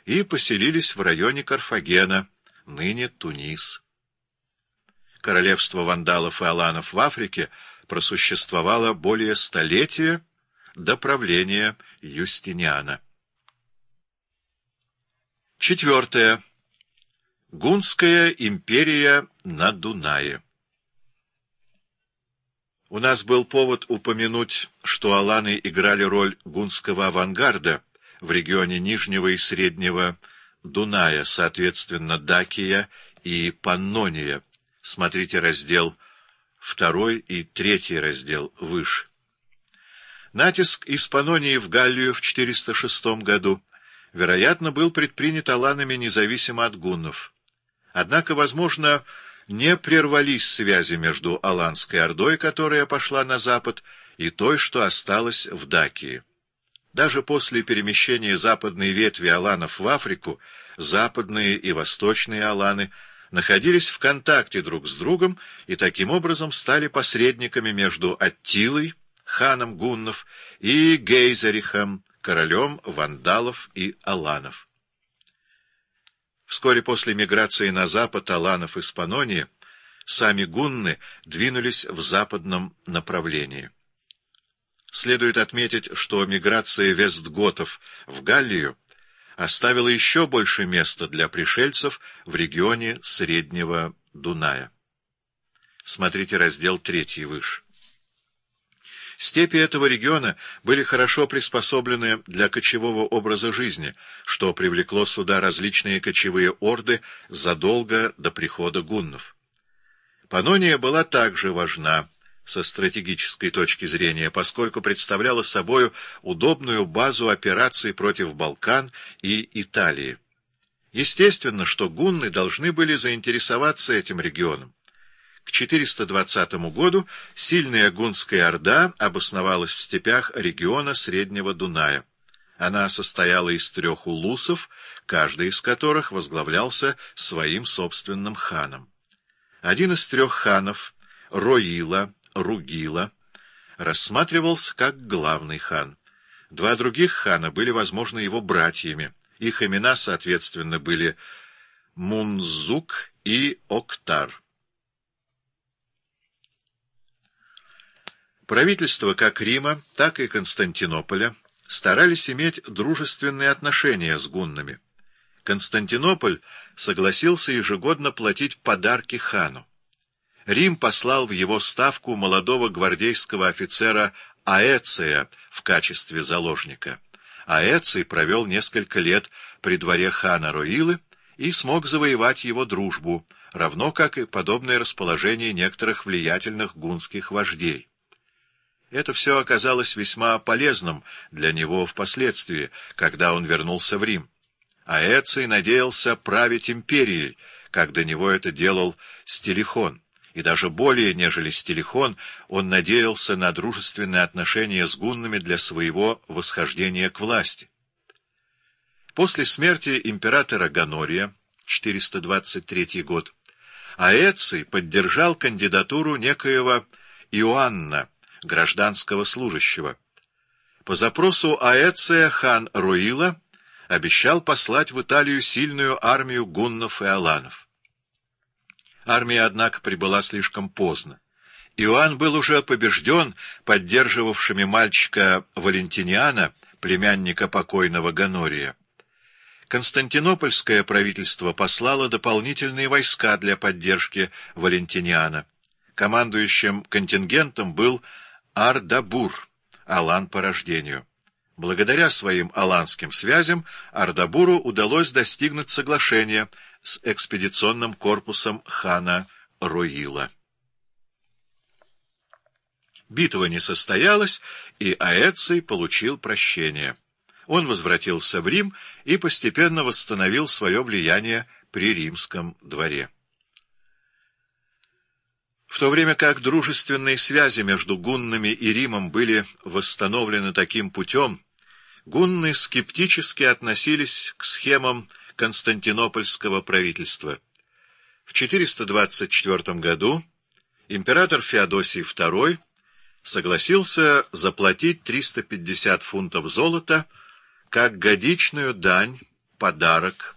и поселились в районе Карфагена, ныне Тунис. Королевство вандалов и аланов в Африке просуществовало более столетия до правления Юстиниана. Четвертое. Гунская империя на Дунае. У нас был повод упомянуть, что аланы играли роль гунского авангарда в регионе Нижнего и Среднего Дуная, соответственно, Дакия и Паннония. Смотрите раздел 2 и 3 раздел выше. Натиск из Паннонии в Галлию в 406 году, вероятно, был предпринят аланами независимо от гуннов. Однако, возможно, не прервались связи между Аланской ордой, которая пошла на запад, и той, что осталась в Дакии. Даже после перемещения западной ветви аланов в Африку, западные и восточные аланы находились в контакте друг с другом и таким образом стали посредниками между Аттилой, ханом гуннов, и Гейзерихом, королем вандалов и аланов. Вскоре после миграции на запад аланов из Паннонии сами гунны двинулись в западном направлении. Следует отметить, что миграция вестготов в Галлию оставила еще больше места для пришельцев в регионе Среднего Дуная. Смотрите раздел 3 выше. Степи этого региона были хорошо приспособлены для кочевого образа жизни, что привлекло сюда различные кочевые орды задолго до прихода гуннов. Паннония была также важна со стратегической точки зрения, поскольку представляла собою удобную базу операций против Балкан и Италии. Естественно, что гунны должны были заинтересоваться этим регионом. К 420 году сильная гунская орда обосновалась в степях региона Среднего Дуная. Она состояла из 3 улусов, каждый из которых возглавлялся своим собственным ханом. Один из 3 ханов, Роила, Ругила, рассматривался как главный хан. 2 других хана были, возможно, его братьями. Их имена, соответственно, были Мунзук и Октар. Правительства как Рима, так и Константинополя старались иметь дружественные отношения с гуннами. Константинополь согласился ежегодно платить подарки хану. Рим послал в его ставку молодого гвардейского офицера Аэция в качестве заложника. Аэций провел несколько лет при дворе хана Роилы и смог завоевать его дружбу, равно как и подобное расположение некоторых влиятельных гунских вождей. Это все оказалось весьма полезным для него впоследствии, когда он вернулся в Рим. Аэций надеялся править империей, как до него это делал Стилихон, и даже более, нежели Стилихон, он надеялся на дружественные отношения с гуннами для своего восхождения к власти. После смерти императора Гонория, 423 год, Аэций поддержал кандидатуру некоего Иоанна, гражданского служащего. По запросу Аэция хан Роила обещал послать в Италию сильную армию гуннов и аланов. Армия, однако, прибыла слишком поздно. Иоанн был уже побежден поддерживавшими мальчика Валентиниана, племянника покойного Гонория. Константинопольское правительство послало дополнительные войска для поддержки Валентиниана. Командующим контингентом был Ардабур, алан по рождению. Благодаря своим аланским связям Ардабуру удалось достигнуть соглашения с экспедиционным корпусом хана Роила. Битва не состоялась, и Аэций получил прощение. Он возвратился в Рим и постепенно восстановил свое влияние при римском дворе. В то время как дружественные связи между гуннами и Римом были восстановлены таким путем, гунны скептически относились к схемам константинопольского правительства. В 424 году император Феодосий II согласился заплатить 350 фунтов золота как годичную дань подарок